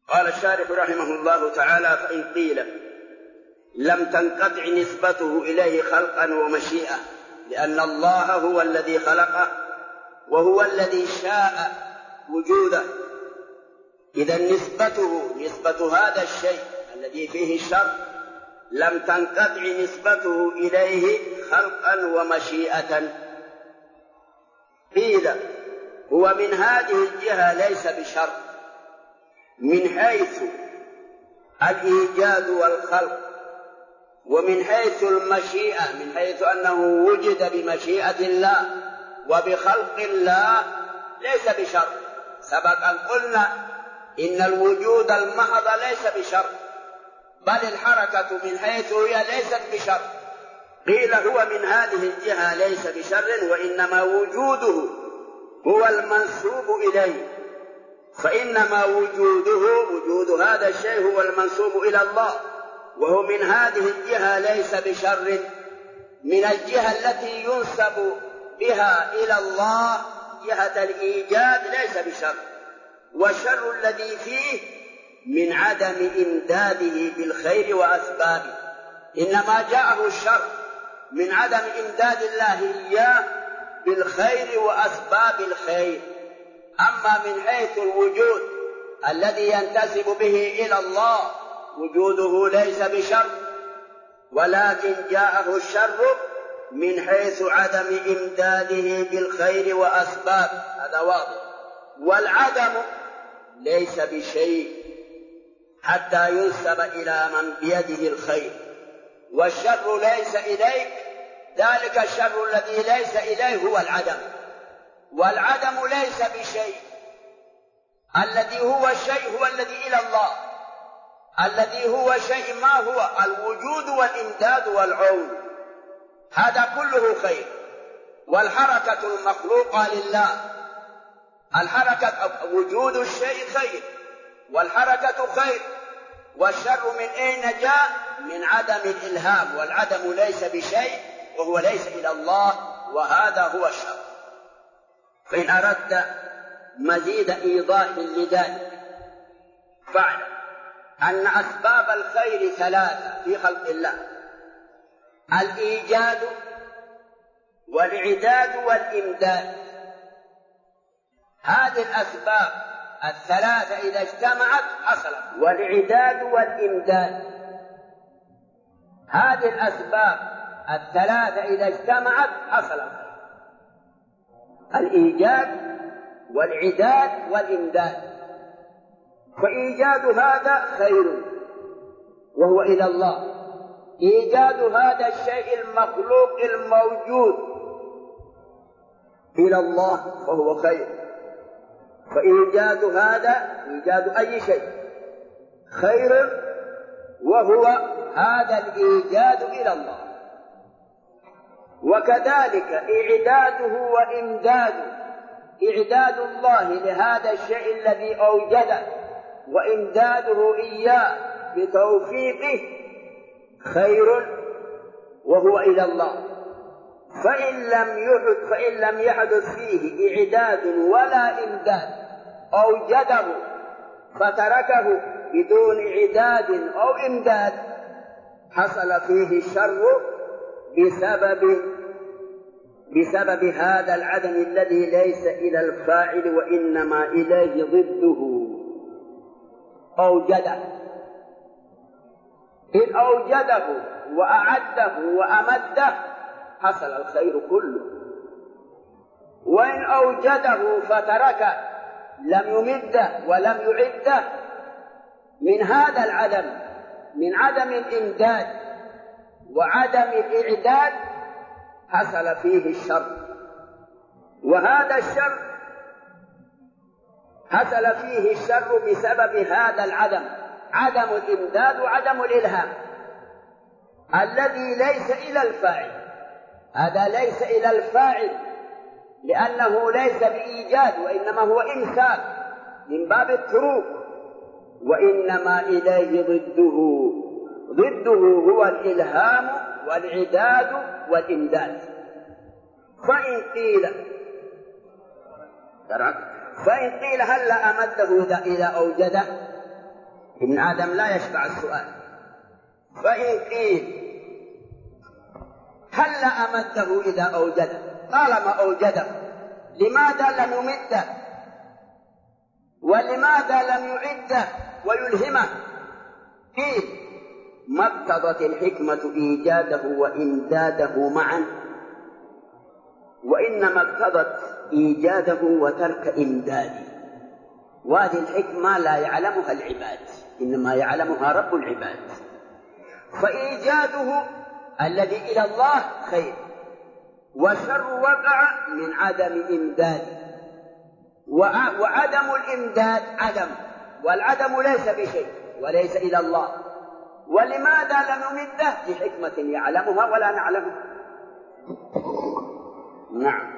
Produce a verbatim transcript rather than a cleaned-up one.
قال الشارح رحمه الله تعالى: فإن قيل لم تنقطع نسبته إليه خلقا ومشيئة، لأن الله هو الذي خلقه وهو الذي شاء وجوده، إذا نسبته نسبة هذا الشيء الذي فيه الشر لم تنقطع نسبته إليه خلقا ومشيئة. قيل هو من هذه الجهة ليس بشر من حيث الإيجاد والخلق، ومن حيث المشيئة من حيث أنه وجد بمشيئة الله وبخلق الله ليس بشر. سبق أن قلنا إن الوجود المحض ليس بشر، بل الحركة من حيث هي ليست بشر. قيل هو من هذه الجهة ليس بشر، وإنما وجوده هو المنسوب إليه، فإنما وجوده وجود هذا الشيء هو المنسوب إلى الله، وهو من هذه الجهة ليس بشر. من الجهة التي ينسب بها إلى الله جهة الإيجاد ليس بشر، والشر الذي فيه من عدم إمداده بالخير وأسبابه، إنما جاءه الشر من عدم إمداد الله إياه بالخير وأسباب الخير. أما من حيث الوجود الذي ينتسب به إلى الله وجوده ليس بشر، ولكن جاءه الشر من حيث عدم إمداده بالخير وأسباب، هذا واضح. والعدم ليس بشيء حتى ينسب إلى من بيده الخير، والشر ليس إليك، ذلك الشر الذي ليس إليه هو العدم، والعدم ليس بشيء، الذي هو الشيء هو الذي إلى الله، الذي هو شيء ما هو الوجود والإمداد والعون، هذا كله خير. والحركة المخلوقة لله، الحركة وجود الشيء خير، والحركة خير. والشر من أين جاء؟ من عدم الإلهام، والعدم ليس بشيء وهو ليس إلى الله، وهذا هو الشر. فإن أردت مزيد إيضاح لذلك فاعلم أن أسباب الخير ثلاثة في خلق الله: الإيجاد والإعداد والإمداد. هذه الأسباب الثلاثة إذا اجتمعت حصلت، والإعداد والإمداد. هذه الأسباب الثلاثة إذا اجتمعت حصلت: الإيجاد والإعداد والإمداد. فإيجاد هذا خير وهو إلى الله، إيجاد هذا الشيء المخلوق الموجود إلى الله فهو خير. فإيجاد هذا إيجاد أي شيء خير، وهو هذا الإيجاد إلى الله. وكذلك إعداده وإمداده، إعداد الله لهذا الشيء الذي أوجده وإمداده إياه بتوفيقه خير وهو إلى الله. فإن لم يحدث فإن لم يحدث فيه إعداد ولا إمداد، أوجده فتركه بدون إعداد أو إمداد، حصل فيه الشر بسبب بسبب هذا العدم الذي ليس إلى الفاعل وإنما إليه ضده. أوجده، إن أوجده وأعده وأمده حصل الخير كله. وإن أوجده فترك لم يمده ولم يعده، من هذا العدم، من عدم الإمداد وعدم الإعداد، حصل فيه الشر. وهذا الشر حصل فيه الشر بسبب هذا العدم، عدم الإمداد وعدم الإلهام الذي ليس إلى الفاعل. هذا ليس إلى الفاعل لأنه ليس بإيجاد، وإنما هو إمساك من باب التروك، وإنما إليه ضده. ضده هو الإلهام والعداد والإمداد. فإن قيل فإن قيل هل أمده إذا أوجده؟ ابن آدم لا يشبع السؤال. فإن قيل هل أمده إذا أوجده؟ طالما أوجده لماذا لم يمده؟ ولماذا لم يعده ويلهمه؟ قيل ما اقتضت الحكمة إيجاده وإمداده معا، وإنما اقتضت إيجاده وترك إمداده، وهذه الحكمة لا يعلمها العباد، إنما يعلمها رب العباد. فإيجاده الذي إلى الله خير، وشر وقع من عدم إمداده، وعدم الإمداد عدم، والعدم ليس بشيء وليس إلى الله. ولماذا لم نمده؟ لحكمة يعلمها ولا نعلمها. نعم.